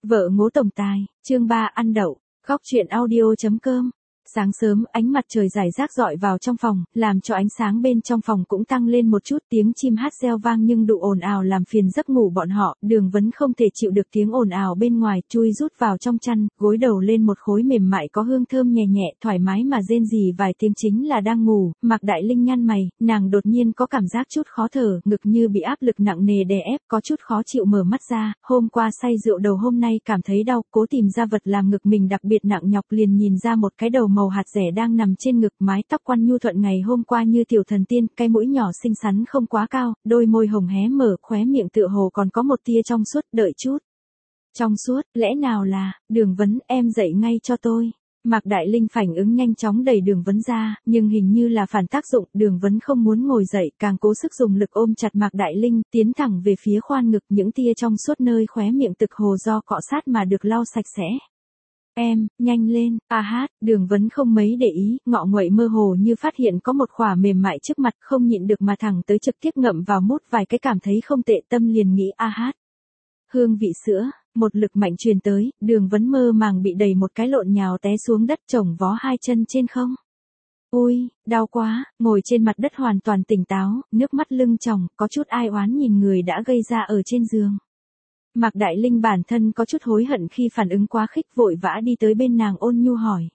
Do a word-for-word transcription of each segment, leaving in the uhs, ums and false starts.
Vợ ngố tổng tài, chương ba ăn đậu, góc truyện audio.com. Sáng sớm, ánh mặt trời rải rác rọi vào trong phòng, làm cho ánh sáng bên trong phòng cũng tăng lên một chút, tiếng chim hát reo vang nhưng đủ ồn ào làm phiền giấc ngủ bọn họ. Đường Vấn không thể chịu được tiếng ồn ào bên ngoài, chui rút vào trong chăn, gối đầu lên một khối mềm mại có hương thơm nhẹ nhẹ, thoải mái mà rên rỉ vài tiếng chính là đang ngủ. Mạc Đại Linh nhăn mày, nàng đột nhiên có cảm giác chút khó thở, ngực như bị áp lực nặng nề đè ép, có chút khó chịu mở mắt ra. Hôm qua say rượu đầu hôm nay cảm thấy đau, cố tìm ra vật làm ngực mình đặc biệt nặng nhọc, liền nhìn ra một cái đầu màu hạt rẻ đang nằm trên ngực, mái tóc quăn nhu thuận ngày hôm qua như tiểu thần tiên, cái mũi nhỏ xinh xắn không quá cao, đôi môi hồng hé mở, khóe miệng tựa hồ còn có một tia trong suốt, đợi chút. Trong suốt, lẽ nào là, Đường Vấn, em dậy ngay cho tôi. Mạc Đại Linh phản ứng nhanh chóng đẩy Đường Vấn ra, nhưng hình như là phản tác dụng, Đường Vấn không muốn ngồi dậy, càng cố sức dùng lực ôm chặt Mạc Đại Linh, tiến thẳng về phía khoan ngực, những tia trong suốt nơi khóe miệng tực hồ do cọ sát mà được lau sạch sẽ. Em, nhanh lên, a hát, Đường Vấn không mấy để ý, ngọ nguậy mơ hồ như phát hiện có một khỏa mềm mại trước mặt, không nhịn được mà thẳng tới trực tiếp ngậm vào mút vài cái, cảm thấy không tệ, tâm liền nghĩ a hát. Hương vị sữa, một lực mạnh truyền tới, Đường Vấn mơ màng bị đẩy một cái lộn nhào té xuống đất, chồng vó hai chân trên không. Ui, đau quá, ngồi trên mặt đất hoàn toàn tỉnh táo, nước mắt lưng tròng, có chút ai oán nhìn người đã gây ra ở trên giường. Mạc Đại Linh bản thân có chút hối hận khi phản ứng quá khích, vội vã đi tới bên nàng ôn nhu hỏi.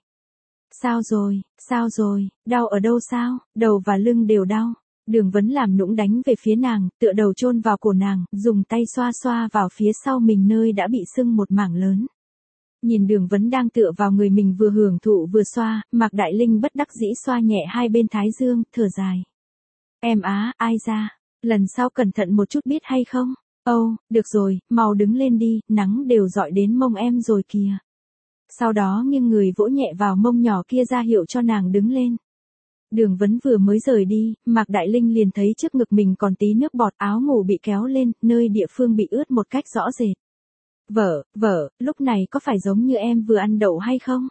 Sao rồi, sao rồi, đau ở đâu sao, đầu và lưng đều đau. Đường Vấn làm nũng đánh về phía nàng, tựa đầu chôn vào cổ nàng, dùng tay xoa xoa vào phía sau mình nơi đã bị sưng một mảng lớn. Nhìn Đường Vấn đang tựa vào người mình vừa hưởng thụ vừa xoa, Mạc Đại Linh bất đắc dĩ xoa nhẹ hai bên thái dương, thở dài. Em á, ai ra, lần sau cẩn thận một chút biết hay không? Âu, oh, được rồi, mau đứng lên đi, nắng đều dọi đến mông em rồi kìa. Sau đó nghiêng người vỗ nhẹ vào mông nhỏ kia ra hiệu cho nàng đứng lên. Đường Vấn vừa mới rời đi, Mạc Đại Linh liền thấy trước ngực mình còn tí nước bọt, áo ngủ bị kéo lên, nơi địa phương bị ướt một cách rõ rệt. Vợ, vợ, lúc này có phải giống như em vừa ăn đậu hay không?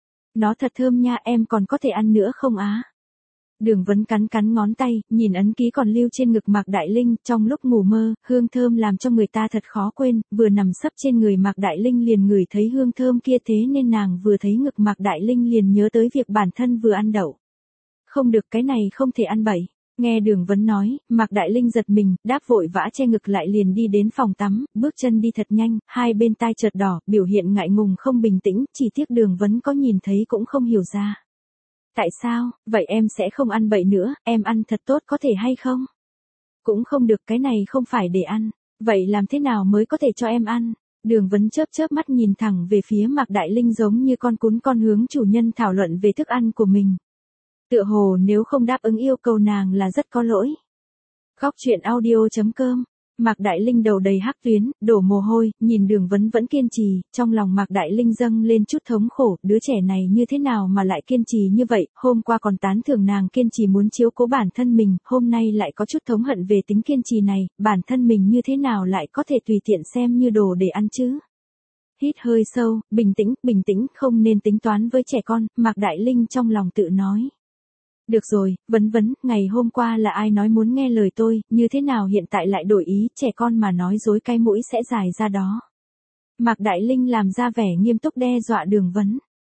Nó thật thơm nha, em còn có thể ăn nữa không á? Đường Vấn cắn cắn ngón tay, nhìn ấn ký còn lưu trên ngực Mạc Đại Linh, trong lúc ngủ mơ, hương thơm làm cho người ta thật khó quên, vừa nằm sấp trên người Mạc Đại Linh liền ngửi thấy hương thơm kia, thế nên nàng vừa thấy ngực Mạc Đại Linh liền nhớ tới việc bản thân vừa ăn đậu. Không được, cái này không thể ăn bậy. Nghe Đường Vấn nói, Mạc Đại Linh giật mình, đáp vội vã che ngực lại liền đi đến phòng tắm, bước chân đi thật nhanh, hai bên tai chợt đỏ, biểu hiện ngại ngùng không bình tĩnh, chỉ tiếc Đường Vấn có nhìn thấy cũng không hiểu ra. Tại sao, vậy em sẽ không ăn bậy nữa, em ăn thật tốt có thể hay không? Cũng không được, cái này không phải để ăn, vậy làm thế nào mới có thể cho em ăn? Đường Vấn chớp chớp mắt nhìn thẳng về phía Mạc Đại Linh giống như con cún con hướng chủ nhân thảo luận về thức ăn của mình. Tựa hồ nếu không đáp ứng yêu cầu nàng là rất có lỗi. Góc truyện audio.com. Mạc Đại Linh đầu đầy hắc tuyến, đổ mồ hôi, nhìn Đường Vấn vẫn kiên trì, trong lòng Mạc Đại Linh dâng lên chút thống khổ, đứa trẻ này như thế nào mà lại kiên trì như vậy, hôm qua còn tán thưởng nàng kiên trì muốn chiếu cố bản thân mình, hôm nay lại có chút thống hận về tính kiên trì này, bản thân mình như thế nào lại có thể tùy tiện xem như đồ để ăn chứ. Hít hơi sâu, bình tĩnh, bình tĩnh, không nên tính toán với trẻ con, Mạc Đại Linh trong lòng tự nói. Được rồi, Vấn Vấn, ngày hôm qua là ai nói muốn nghe lời tôi, như thế nào hiện tại lại đổi ý, trẻ con mà nói dối cái mũi sẽ dài ra đó. Mạc Đại Linh làm ra vẻ nghiêm túc đe dọa Đường Vấn.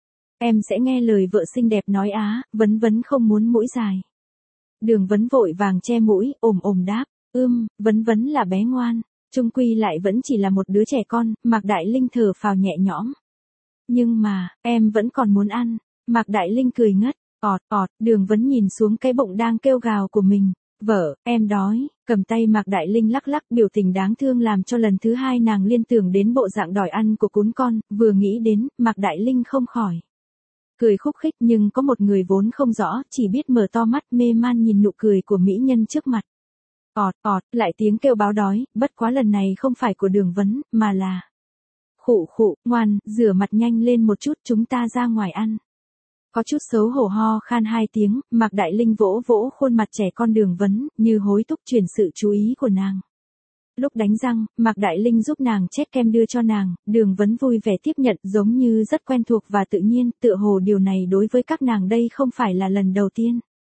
Em sẽ nghe lời vợ xinh đẹp nói á, Vấn Vấn không muốn mũi dài. Đường Vấn vội vàng che mũi, ồm ồm đáp, ưm, Vấn Vấn là bé ngoan, chung quy lại vẫn chỉ là một đứa trẻ con, Mạc Đại Linh thở phào nhẹ nhõm. Nhưng mà, em vẫn còn muốn ăn, Mạc Đại Linh cười ngất. Ọt, ọt, Đường Vấn nhìn xuống cái bụng đang kêu gào của mình. Vợ, em đói, cầm tay Mạc Đại Linh lắc lắc, biểu tình đáng thương làm cho lần thứ hai nàng liên tưởng đến bộ dạng đòi ăn của cún con, vừa nghĩ đến, Mạc Đại Linh không khỏi cười khúc khích, nhưng có một người vốn không rõ, chỉ biết mở to mắt mê man nhìn nụ cười của mỹ nhân trước mặt. Ọt, ọt, lại tiếng kêu báo đói, bất quá lần này không phải của Đường Vấn, mà là khụ khụ, ngoan, rửa mặt nhanh lên một chút, chúng ta ra ngoài ăn. Có chút xấu hổ ho khan hai tiếng, Mạc Đại Linh vỗ vỗ khuôn mặt trẻ con Đường Vấn, như hối thúc chuyển sự chú ý của nàng. Lúc đánh răng, Mạc Đại Linh giúp nàng chết kem đưa cho nàng, Đường Vấn vui vẻ tiếp nhận giống như rất quen thuộc và tự nhiên, tựa hồ điều này đối với các nàng đây không phải là lần đầu tiên.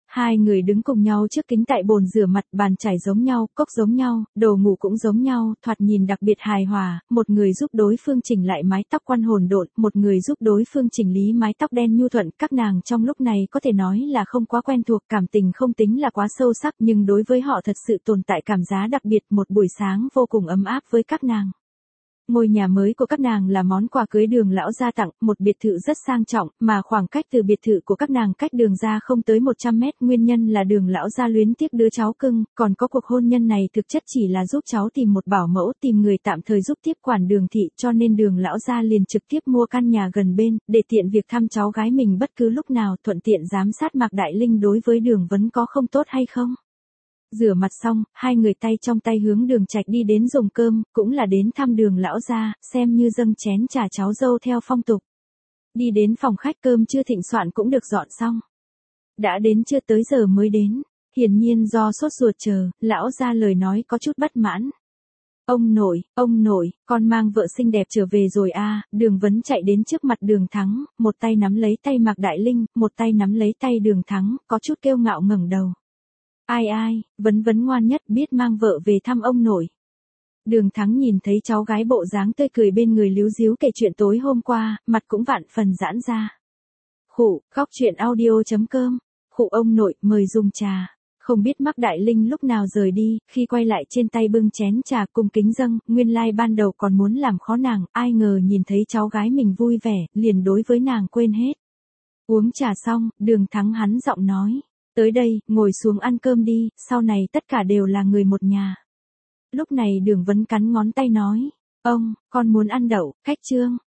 Hai người đứng cùng nhau trước kính tại bồn rửa mặt, bàn chải giống nhau, cốc giống nhau, đồ ngủ cũng giống nhau, thoạt nhìn đặc biệt hài hòa, một người giúp đối phương chỉnh lại mái tóc quăn hỗn độn, một người giúp đối phương chỉnh lý mái tóc đen nhu thuận, các nàng trong lúc này có thể nói là không quá quen thuộc, cảm tình không tính là quá sâu sắc, nhưng đối với họ thật sự tồn tại cảm giá đặc biệt, một buổi sáng vô cùng ấm áp với các nàng. Ngôi nhà mới của các nàng là món quà cưới Đường lão gia tặng, một biệt thự rất sang trọng, mà khoảng cách từ biệt thự của các nàng cách Đường gia không tới một trăm mét, nguyên nhân là Đường lão gia luyến tiếc đứa cháu cưng, còn có cuộc hôn nhân này thực chất chỉ là giúp cháu tìm một bảo mẫu, tìm người tạm thời giúp tiếp quản Đường thị, cho nên Đường lão gia liền trực tiếp mua căn nhà gần bên, để tiện việc thăm cháu gái mình bất cứ lúc nào, thuận tiện giám sát Mạc Đại Linh đối với Đường Vấn có không tốt hay không. Rửa mặt xong, hai người tay trong tay hướng Đường Trạch đi đến dùng cơm, cũng là đến thăm Đường lão gia, xem như dâng chén trà cháu dâu theo phong tục. Đi đến phòng khách, cơm chưa thịnh soạn cũng được dọn xong. Đã đến chưa tới giờ mới đến, hiển nhiên do sốt ruột chờ, lão gia lời nói có chút bất mãn. Ông nội, ông nội, con mang vợ xinh đẹp trở về rồi a. Đường Vấn chạy đến trước mặt Đường Thắng, một tay nắm lấy tay Mạc Đại Linh, một tay nắm lấy tay Đường Thắng, có chút kiêu ngạo ngẩng đầu. Ai ai, Vấn Vấn ngoan nhất, biết mang vợ về thăm ông nội. Đường Thắng nhìn thấy cháu gái bộ dáng tươi cười bên người líu díu kể chuyện tối hôm qua, mặt cũng vạn phần giãn ra. Khụ, khóc chuyện audio chấm com. Khụ ông nội, mời dùng trà. Không biết Mác Đại Linh lúc nào rời đi, khi quay lại trên tay bưng chén trà cung kính dâng, nguyên lai ban đầu còn muốn làm khó nàng, ai ngờ nhìn thấy cháu gái mình vui vẻ, liền đối với nàng quên hết. Uống trà xong, Đường Thắng hắn giọng nói. Tới đây, ngồi xuống ăn cơm đi, sau này tất cả đều là người một nhà. Lúc này Đường Vấn cắn ngón tay nói, ông, con muốn ăn đậu, khách trương.